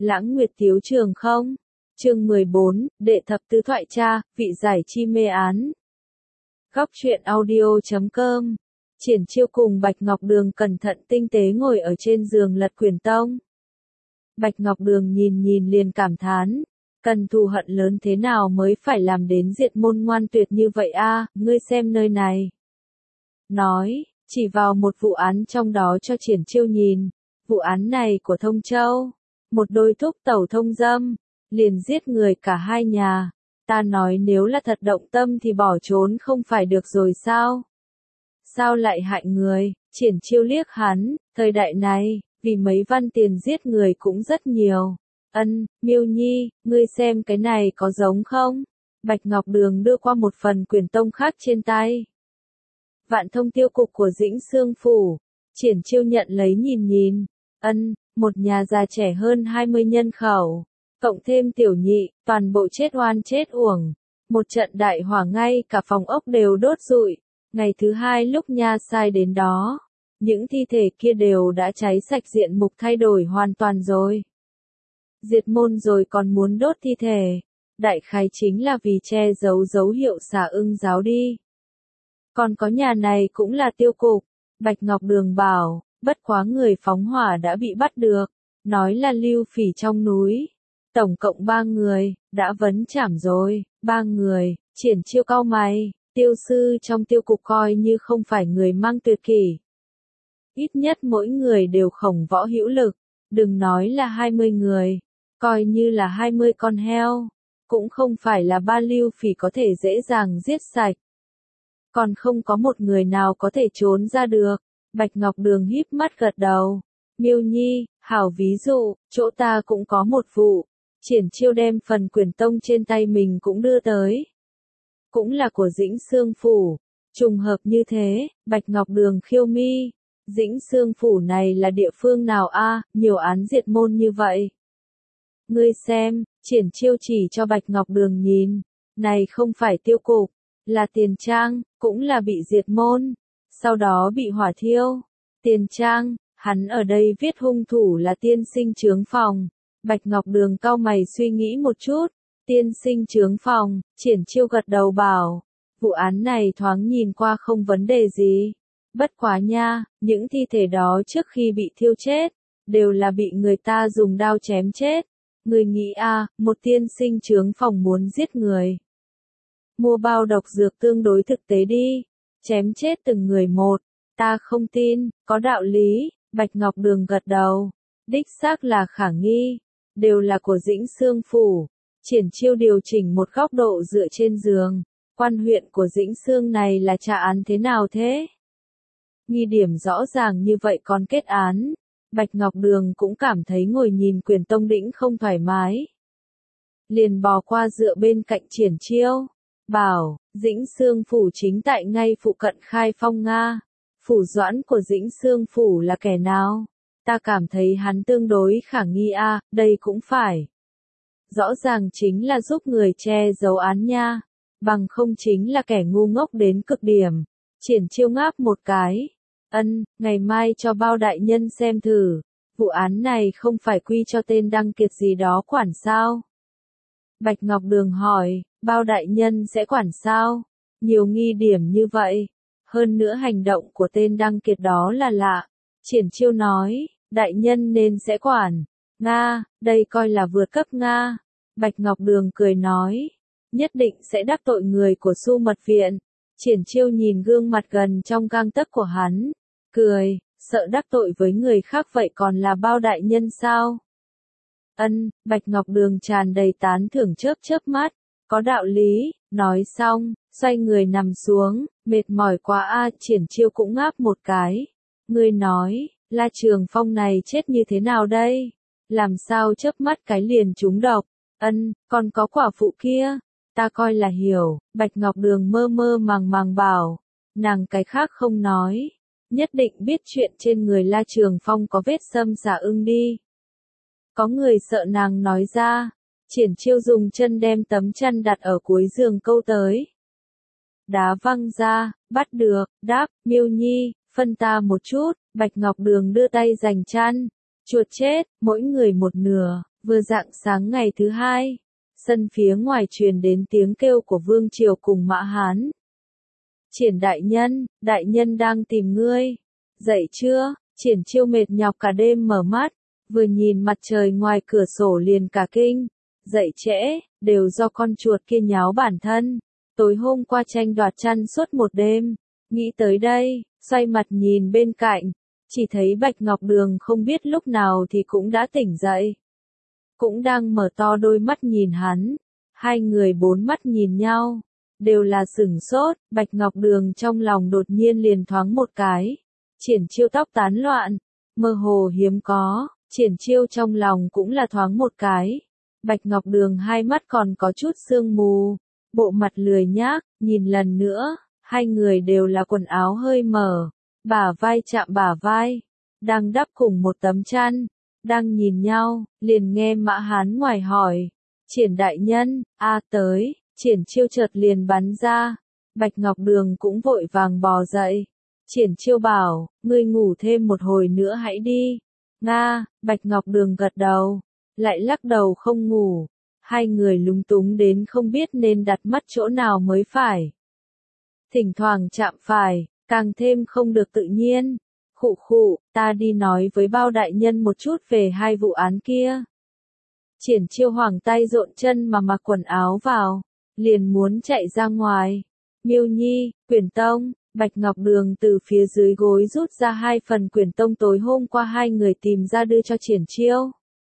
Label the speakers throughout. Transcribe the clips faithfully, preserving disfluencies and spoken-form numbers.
Speaker 1: Lãng Nguyệt Tiếu Trường không? Chương mười bốn, Đệ thập tứ thoại cha, vị giải chi mê án. Góc truyện audio chấm com. Triển Chiêu cùng Bạch Ngọc Đường cẩn thận tinh tế ngồi ở trên giường lật quyển tông. Bạch Ngọc Đường nhìn nhìn liền cảm thán, cần thù hận lớn thế nào mới phải làm đến diệt môn ngoan tuyệt như vậy a, ngươi xem nơi này. Nói, chỉ vào một vụ án trong đó cho Triển Chiêu nhìn, vụ án này của Thông Châu, một đôi thúc tẩu thông dâm, liền giết người cả hai nhà, ta nói nếu là thật động tâm thì bỏ trốn không phải được rồi sao? Sao lại hại người? Triển Chiêu liếc hắn, thời đại này, vì mấy văn tiền giết người cũng rất nhiều. Ân, Miêu Nhi, ngươi xem cái này có giống không? Bạch Ngọc Đường đưa qua một phần quyển tông khác trên tay. Vạn Thông tiêu cục của Dĩnh Xương Phủ. Triển Chiêu nhận lấy nhìn nhìn. Ân, một nhà già trẻ hơn hai mươi nhân khẩu. Cộng thêm tiểu nhị, toàn bộ chết oan chết uổng. Một trận đại hỏa ngay cả phòng ốc đều đốt rụi. Ngày thứ hai lúc nha sai đến đó, những thi thể kia đều đã cháy sạch, diện mục thay đổi hoàn toàn rồi. Diệt môn rồi còn muốn đốt thi thể, đại khái chính là vì che giấu dấu hiệu xả ưng giáo đi. Còn có nhà này cũng là tiêu cục, Bạch Ngọc Đường bảo, bất quá người phóng hỏa đã bị bắt được, nói là lưu phỉ trong núi. Tổng cộng ba người, đã vấn trảm rồi, ba người. Triển Chiêu cau mày, tiêu sư trong tiêu cục coi như không phải người mang tuyệt kỷ. Ít nhất mỗi người đều khổng võ hữu lực, đừng nói là hai mươi người, coi như là hai mươi con heo, cũng không phải là ba lưu phỉ có thể dễ dàng giết sạch. Còn không có một người nào có thể trốn ra được. Bạch Ngọc Đường híp mắt gật đầu. Miêu Nhi, hảo ví dụ, chỗ ta cũng có một vụ. Triển Chiêu đem phần quyển tông trên tay mình cũng đưa tới. Cũng là của Dĩnh Xương Phủ. Trùng hợp như thế, Bạch Ngọc Đường khiêu mi. Dĩnh Xương Phủ này là địa phương nào a, nhiều án diệt môn như vậy. Ngươi xem, Triển Chiêu chỉ cho Bạch Ngọc Đường nhìn. Này không phải tiêu cục, là Tiền Trang, cũng là bị diệt môn. Sau đó bị hỏa thiêu. Tiền Trang, hắn ở đây viết hung thủ là tiên sinh chướng phòng. Bạch Ngọc Đường cau mày suy nghĩ một chút. Tiên sinh chướng phòng, Triển Chiêu gật đầu bảo. Vụ án này thoáng nhìn qua không vấn đề gì. Bất quá nha, những thi thể đó trước khi bị thiêu chết, đều là bị người ta dùng đao chém chết. Người nghĩ a, một tiên sinh chướng phòng muốn giết người. Mua bao độc dược tương đối thực tế đi. Chém chết từng người một. Ta không tin, có đạo lý. Bạch Ngọc Đường gật đầu. Đích xác là khả nghi. Đều là của Dĩnh Xương Phủ. Triển Chiêu điều chỉnh một góc độ dựa trên giường. Quan huyện của Dĩnh Xương này là trả án thế nào thế? Nghi điểm rõ ràng như vậy còn kết án. Bạch Ngọc Đường cũng cảm thấy ngồi nhìn quyển tông đĩnh không thoải mái. Liền bò qua dựa bên cạnh Triển Chiêu. Bảo, Dĩnh Xương Phủ chính tại ngay phụ cận Khai Phong Nga. Phủ doãn của Dĩnh Xương Phủ là kẻ nào? Ta cảm thấy hắn tương đối khả nghi a, đây cũng phải. Rõ ràng chính là giúp người che giấu án nha. Bằng không chính là kẻ ngu ngốc đến cực điểm. Triển Chiêu ngáp một cái. Ân, ngày mai cho bao đại nhân xem thử. Vụ án này không phải quy cho tên Đăng Kiệt gì đó quản sao? Bạch Ngọc Đường hỏi, bao đại nhân sẽ quản sao? Nhiều nghi điểm như vậy. Hơn nữa hành động của tên Đăng Kiệt đó là lạ. Triển Chiêu nói, đại nhân nên sẽ quản. Nga, đây coi là vượt cấp Nga. Bạch Ngọc Đường cười nói, nhất định sẽ đắc tội người của Su Mật Viện. Triển Chiêu nhìn gương mặt gần trong gang tấc của hắn, cười, sợ đắc tội với người khác vậy còn là bao đại nhân sao? Ân, Bạch Ngọc Đường tràn đầy tán thưởng chớp chớp mắt, có đạo lý, nói xong, xoay người nằm xuống, mệt mỏi quá a, Triển Chiêu cũng ngáp một cái. Ngươi nói, La Trường Phong này chết như thế nào đây? Làm sao chớp mắt cái liền trúng độc? Ân, còn có quả phụ kia. Ta coi là hiểu, Bạch Ngọc Đường mơ mơ màng màng bảo. Nàng cái khác không nói. Nhất định biết chuyện trên người La Trường Phong có vết xâm xả ưng đi. Có người sợ nàng nói ra. Triển Chiêu dùng chân đem tấm chăn đặt ở cuối giường câu tới. Đá văng ra, bắt được, đáp, Miêu Nhi, phân ta một chút. Bạch Ngọc Đường đưa tay giành chăn. Chuột chết, mỗi người một nửa. Vừa rạng sáng ngày thứ hai, sân phía ngoài truyền đến tiếng kêu của Vương Triều cùng Mã Hán. Triển đại nhân, đại nhân đang tìm ngươi. Dậy chưa? Triển Chiêu mệt nhọc cả đêm mở mắt, vừa nhìn mặt trời ngoài cửa sổ liền cả kinh. Dậy trễ, đều do con chuột kia nháo bản thân. Tối hôm qua tranh đoạt chăn suốt một đêm. Nghĩ tới đây, xoay mặt nhìn bên cạnh, chỉ thấy Bạch Ngọc Đường không biết lúc nào thì cũng đã tỉnh dậy. Cũng đang mở to đôi mắt nhìn hắn. Hai người bốn mắt nhìn nhau, đều là sửng sốt. Bạch Ngọc Đường trong lòng đột nhiên liền thoáng một cái. Triển Chiêu tóc tán loạn, mơ hồ hiếm có. Triển Chiêu trong lòng cũng là thoáng một cái. Bạch Ngọc Đường hai mắt còn có chút sương mù, bộ mặt lười nhác, nhìn lần nữa, hai người đều là quần áo hơi mở, bả vai chạm bả vai, đang đắp cùng một tấm chăn, đang nhìn nhau, liền nghe Mã Hán ngoài hỏi, Triển đại nhân, a tới, Triển Chiêu chợt liền bắn ra, Bạch Ngọc Đường cũng vội vàng bò dậy, Triển Chiêu bảo, ngươi ngủ thêm một hồi nữa hãy đi, Nga, Bạch Ngọc Đường gật đầu, lại lắc đầu không ngủ, hai người lúng túng đến không biết nên đặt mắt chỗ nào mới phải. Thỉnh thoảng chạm phải, càng thêm không được tự nhiên. Khụ khụ, ta đi nói với Bao đại nhân một chút về hai vụ án kia. Triển Chiêu hoảng tay rộn chân mà mặc quần áo vào, liền muốn chạy ra ngoài. Miêu Nhi, quyển tông, Bạch Ngọc Đường từ phía dưới gối rút ra hai phần quyển tông tối hôm qua hai người tìm ra đưa cho Triển Chiêu.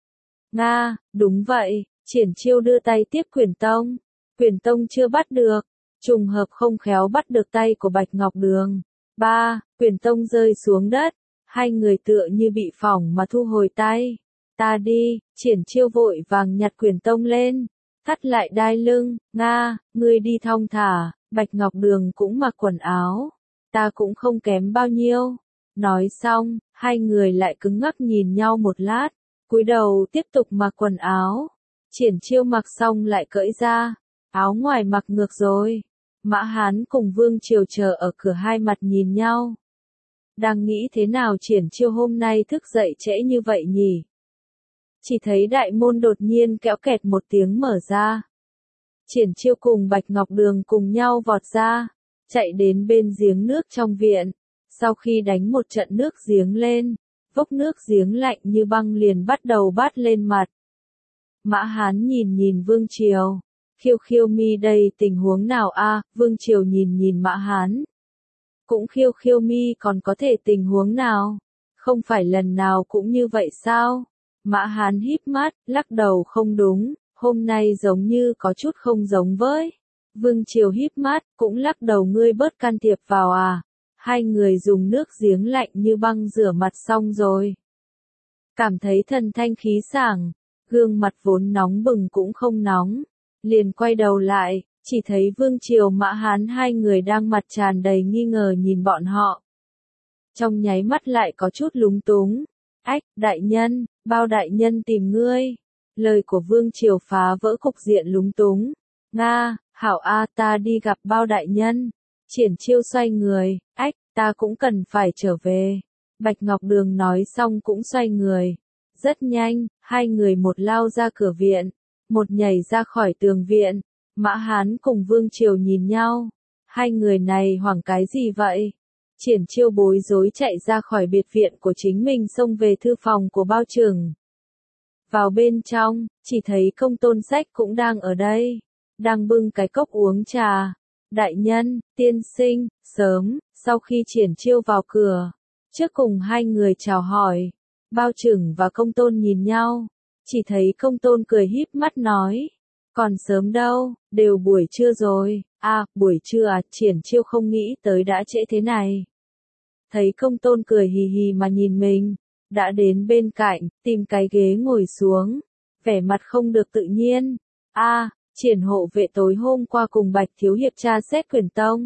Speaker 1: Nga, đúng vậy, Triển Chiêu đưa tay tiếp quyển tông. Quyển tông chưa bắt được, trùng hợp không khéo bắt được tay của Bạch Ngọc Đường. Ba, quyển tông rơi xuống đất, hai người tựa như bị phỏng mà thu hồi tay. Ta đi, Triển Chiêu vội vàng nhặt quyển tông lên, thắt lại đai lưng. Nga, ngươi đi thong thả, Bạch Ngọc Đường cũng mặc quần áo. Ta cũng không kém bao nhiêu. Nói xong, hai người lại cứng ngắc nhìn nhau một lát, cúi đầu tiếp tục mặc quần áo. Triển Chiêu mặc xong lại cởi ra, áo ngoài mặc ngược rồi. Mã Hán cùng Vương Triều chờ ở cửa hai mặt nhìn nhau. Đang nghĩ thế nào Triển Chiêu hôm nay thức dậy trễ như vậy nhỉ? Chỉ thấy đại môn đột nhiên kéo kẹt một tiếng mở ra. Triển Chiêu cùng Bạch Ngọc Đường cùng nhau vọt ra, chạy đến bên giếng nước trong viện. Sau khi đánh một trận nước giếng lên, vốc nước giếng lạnh như băng liền bắt đầu bắt lên mặt. Mã Hán nhìn nhìn Vương Triều. Khiêu khiêu mi đây tình huống nào a? Vương Triều nhìn nhìn Mã Hán. Cũng khiêu khiêu mi còn có thể tình huống nào? Không phải lần nào cũng như vậy sao? Mã Hán híp mắt, lắc đầu không đúng, hôm nay giống như có chút không giống với. Vương Triều híp mắt, cũng lắc đầu ngươi bớt can thiệp vào à? Hai người dùng nước giếng lạnh như băng rửa mặt xong rồi. Cảm thấy thần thanh khí sảng, gương mặt vốn nóng bừng cũng không nóng. Liền quay đầu lại, chỉ thấy Vương Triều Mã Hán hai người đang mặt tràn đầy nghi ngờ nhìn bọn họ. Trong nháy mắt lại có chút lúng túng. Ách, đại nhân, Bao đại nhân tìm ngươi. Lời của Vương Triều phá vỡ cục diện lúng túng. Nga, hảo a ta đi gặp Bao đại nhân. Triển Chiêu xoay người, ách, ta cũng cần phải trở về. Bạch Ngọc Đường nói xong cũng xoay người. Rất nhanh, hai người một lao ra cửa viện. Một nhảy ra khỏi tường viện, Mã Hán cùng Vương Triều nhìn nhau, hai người này hoảng cái gì vậy? Triển Chiêu bối rối chạy ra khỏi biệt viện của chính mình xông về thư phòng của Bao Trừng. Vào bên trong, chỉ thấy Công Tôn Sách cũng đang ở đây, đang bưng cái cốc uống trà. Đại nhân, tiên sinh, sớm, sau khi Triển Chiêu vào cửa, trước cùng hai người chào hỏi, Bao Trừng và Công Tôn nhìn nhau. Chỉ thấy Công Tôn cười híp mắt nói, còn sớm đâu, đều buổi trưa rồi. À, buổi trưa à? Triển Chiêu không nghĩ tới đã trễ thế này. Thấy Công Tôn cười hì hì mà nhìn mình, đã đến bên cạnh, tìm cái ghế ngồi xuống, vẻ mặt không được tự nhiên. A, à, Triển hộ vệ tối hôm qua cùng Bạch thiếu hiệp tra xét quyển tông.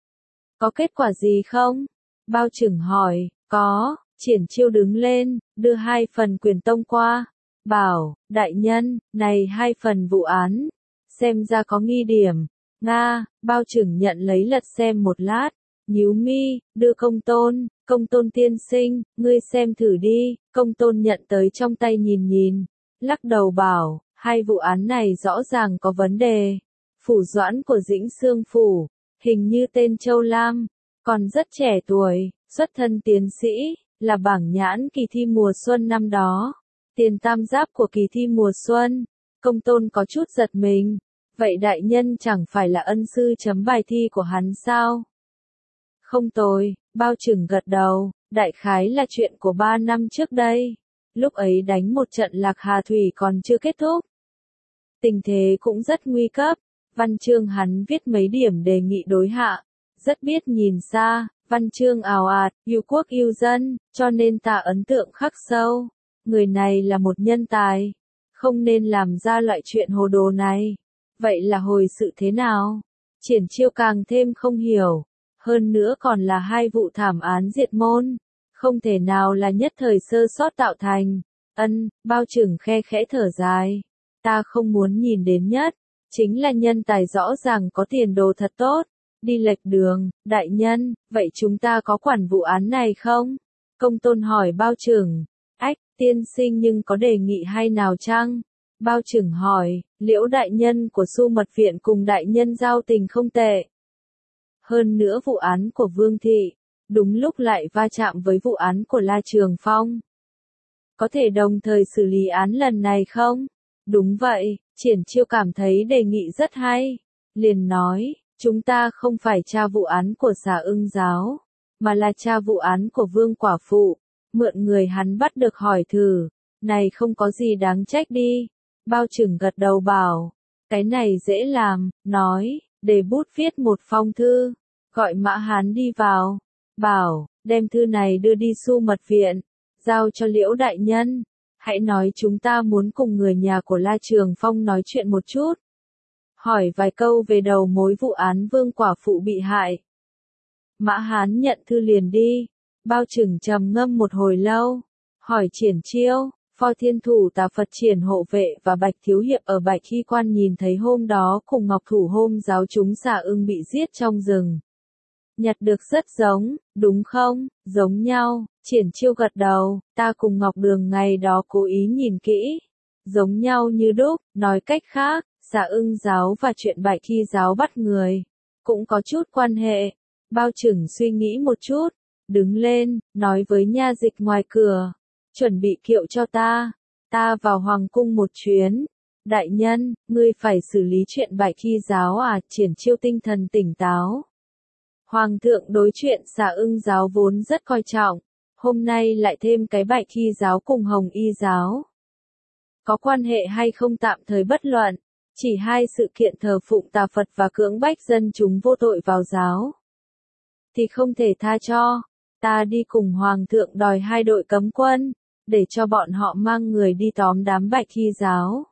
Speaker 1: Có kết quả gì không? Bao Trừng hỏi. Có. Triển Chiêu đứng lên, đưa hai phần quyển tông qua. Bảo, đại nhân, này hai phần vụ án, xem ra có nghi điểm. Nga, Bao Trừng nhận lấy lật xem một lát, nhíu mi, đưa Công Tôn, Công Tôn tiên sinh, ngươi xem thử đi. Công Tôn nhận tới trong tay nhìn nhìn, lắc đầu bảo, hai vụ án này rõ ràng có vấn đề. Phủ Doãn của Dĩnh Xương Phủ, hình như tên Châu Lam, còn rất trẻ tuổi, xuất thân tiến sĩ, là bảng nhãn kỳ thi mùa xuân năm đó. Tiền tam giáp của kỳ thi mùa xuân, Công Tôn có chút giật mình. Vậy đại nhân chẳng phải là ân sư chấm bài thi của hắn sao? Không tồi, Bao Trừng gật đầu, đại khái là chuyện của ba năm trước đây. Lúc ấy đánh một trận Lạc Hà Thủy còn chưa kết thúc. Tình thế cũng rất nguy cấp, văn chương hắn viết mấy điểm đề nghị đối hạ. Rất biết nhìn xa, văn chương ào ạt, yêu quốc yêu dân, cho nên ta ấn tượng khắc sâu. Người này là một nhân tài, không nên làm ra loại chuyện hồ đồ này. Vậy là hồi sự thế nào? Triển Chiêu càng thêm không hiểu. Hơn nữa còn là hai vụ thảm án diệt môn. Không thể nào là nhất thời sơ sót tạo thành. Ân, Bao Trừng khe khẽ thở dài. Ta không muốn nhìn đến nhất. Chính là nhân tài rõ ràng có tiền đồ thật tốt. Đi lệch đường, đại nhân, vậy chúng ta có quản vụ án này không? Công Tôn hỏi Bao Trừng. Ách, tiên sinh nhưng có đề nghị hay nào chăng? Bao Trừng hỏi, Liễu đại nhân của Xu Mật Viện cùng đại nhân giao tình không tệ. Hơn nữa vụ án của Vương Thị, đúng lúc lại va chạm với vụ án của La Trường Phong. Có thể đồng thời xử lý án lần này không? Đúng vậy, Triển Chiêu cảm thấy đề nghị rất hay. Liền nói, chúng ta không phải tra vụ án của Xà Ưng giáo, mà là tra vụ án của Vương Quả Phụ. Mượn người hắn bắt được hỏi thử, này không có gì đáng trách đi. Bao Trừng gật đầu bảo, cái này dễ làm, nói, để bút viết một phong thư, gọi Mã Hán đi vào, bảo, đem thư này đưa đi Xu Mật Viện, giao cho Liễu đại nhân, hãy nói chúng ta muốn cùng người nhà của La Trường Phong nói chuyện một chút. Hỏi vài câu về đầu mối vụ án Vương Quả Phụ bị hại. Mã Hán nhận thư liền đi. Bao Trừng trầm ngâm một hồi lâu, hỏi Triển Chiêu, Phó Thiên Thủ Tà Phật Triển Hộ Vệ và Bạch Thiếu Hiệp ở Bạch Hy Quan nhìn thấy hôm đó cùng Ngọc Thủ Hôm giáo chúng Xà Ưng bị giết trong rừng. Nhặt được rất giống, đúng không? Giống nhau, Triển Chiêu gật đầu, ta cùng Ngọc Đường ngày đó cố ý nhìn kỹ. Giống nhau như đúc, nói cách khác, Xà Ưng giáo và chuyện Bạch Hy giáo bắt người, cũng có chút quan hệ. Bao Trừng suy nghĩ một chút. Đứng lên, nói với nha dịch ngoài cửa, chuẩn bị kiệu cho ta, ta vào hoàng cung một chuyến. Đại nhân, ngươi phải xử lý chuyện Bạch Hy giáo à? Triển Chiêu tinh thần tỉnh táo. Hoàng thượng đối chuyện Xà Ưng giáo vốn rất coi trọng, hôm nay lại thêm cái Bạch Hy giáo cùng Hồng Y giáo. Có quan hệ hay không tạm thời bất luận, chỉ hai sự kiện thờ phụng tà Phật và cưỡng bách dân chúng vô tội vào giáo, thì không thể tha cho. Ta đi cùng Hoàng thượng đòi hai đội cấm quân, để cho bọn họ mang người đi tóm đám Bạch Hy giáo.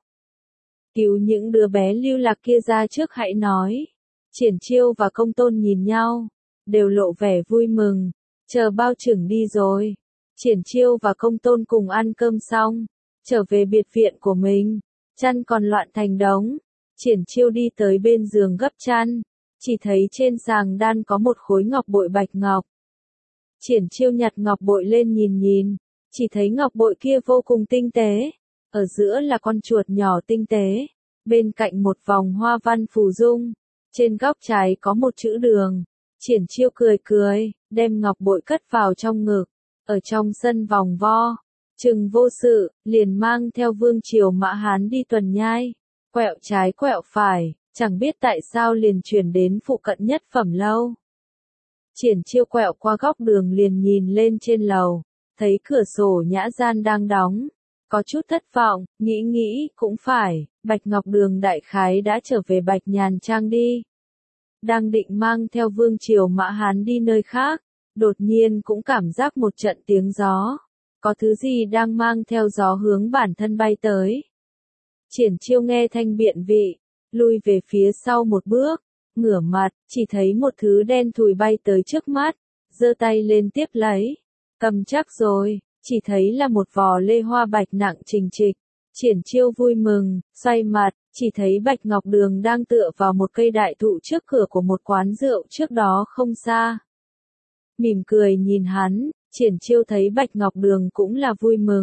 Speaker 1: Cứu những đứa bé lưu lạc kia ra trước hãy nói. Triển Chiêu và Công Tôn nhìn nhau, đều lộ vẻ vui mừng, chờ Bao Trừng đi rồi. Triển Chiêu và Công Tôn cùng ăn cơm xong, trở về biệt viện của mình, chăn còn loạn thành đống. Triển Chiêu đi tới bên giường gấp chăn, chỉ thấy trên sàng đan có một khối ngọc bội bạch ngọc. Triển Chiêu nhặt ngọc bội lên nhìn nhìn, chỉ thấy ngọc bội kia vô cùng tinh tế, ở giữa là con chuột nhỏ tinh tế, bên cạnh một vòng hoa văn phù dung, trên góc trái có một chữ đường. Triển Chiêu cười cười, đem ngọc bội cất vào trong ngực, ở trong sân vòng vo, chừng vô sự, liền mang theo Vương Triều Mã Hán đi tuần nhai, quẹo trái quẹo phải, chẳng biết tại sao liền chuyển đến phụ cận Nhất Phẩm lâu. Triển Chiêu quẹo qua góc đường liền nhìn lên trên lầu, thấy cửa sổ nhã gian đang đóng, có chút thất vọng, nghĩ nghĩ, cũng phải, Bạch Ngọc Đường đại khái đã trở về Bạch Nhàn Trang đi. Đang định mang theo Vương Triều Mã Hán đi nơi khác, đột nhiên cũng cảm giác một trận tiếng gió, có thứ gì đang mang theo gió hướng bản thân bay tới. Triển Chiêu nghe thanh biện vị, lui về phía sau một bước, ngửa mặt, chỉ thấy một thứ đen thùi bay tới trước mắt, giơ tay lên tiếp lấy, cầm chắc rồi, chỉ thấy là một vò lê hoa bạch nặng trình trịch. Triển Chiêu vui mừng, xoay mặt, chỉ thấy Bạch Ngọc Đường đang tựa vào một cây đại thụ trước cửa của một quán rượu trước đó không xa. Mỉm cười nhìn hắn, Triển Chiêu thấy Bạch Ngọc Đường cũng là vui mừng,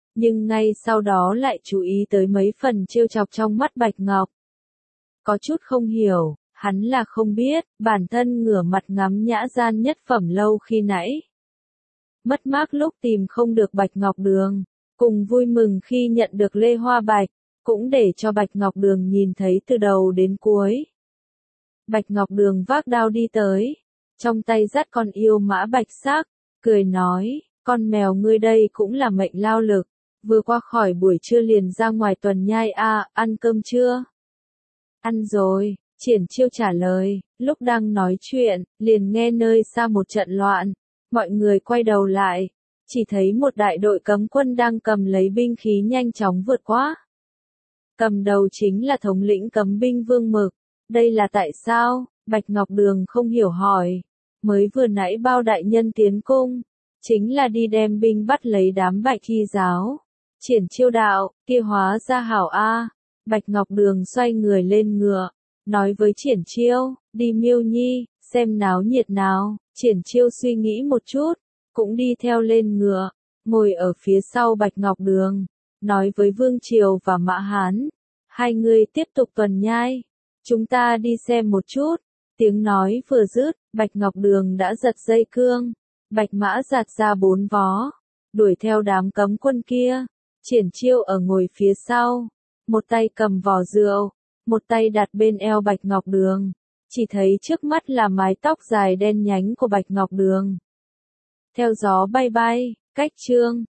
Speaker 1: nhưng ngay sau đó lại chú ý tới mấy phần trêu chọc trong mắt Bạch Ngọc. Có chút không hiểu, hắn là không biết, bản thân ngửa mặt ngắm nhã gian nhất phẩm lâu khi nãy. Mất mát lúc tìm không được Bạch Ngọc Đường, cùng vui mừng khi nhận được Lê Hoa Bạch, cũng để cho Bạch Ngọc Đường nhìn thấy từ đầu đến cuối. Bạch Ngọc Đường vác đao đi tới, trong tay dắt con yêu mã bạch sắc, cười nói, con mèo ngươi đây cũng là mệnh lao lực, vừa qua khỏi buổi trưa liền ra ngoài tuần nhai a, ăn cơm chưa? Ăn rồi, Triển Chiêu trả lời, lúc đang nói chuyện, liền nghe nơi xa một trận loạn, mọi người quay đầu lại, chỉ thấy một đại đội cấm quân đang cầm lấy binh khí nhanh chóng vượt qua. Cầm đầu chính là thống lĩnh cấm binh Vương Mực, đây là tại sao? Bạch Ngọc Đường không hiểu hỏi, mới vừa nãy bao đại nhân tiến cung, chính là đi đem binh bắt lấy đám Bạch Thi giáo. Triển Chiêu đạo, kia hóa ra hảo a. Bạch Ngọc Đường xoay người lên ngựa, nói với Triển Chiêu, đi Miêu Nhi, xem náo nhiệt nào. Triển Chiêu suy nghĩ một chút, cũng đi theo lên ngựa, ngồi ở phía sau Bạch Ngọc Đường, nói với Vương Triều và Mã Hán, hai người tiếp tục tuần nhai, chúng ta đi xem một chút. Tiếng nói vừa dứt, Bạch Ngọc Đường đã giật dây cương, Bạch Mã giạt ra bốn vó, đuổi theo đám cấm quân kia. Triển Chiêu ở ngồi phía sau, một tay cầm vò rượu, một tay đặt bên eo Bạch Ngọc Đường, chỉ thấy trước mắt là mái tóc dài đen nhánh của Bạch Ngọc Đường. Theo gió bay bay, cách chương.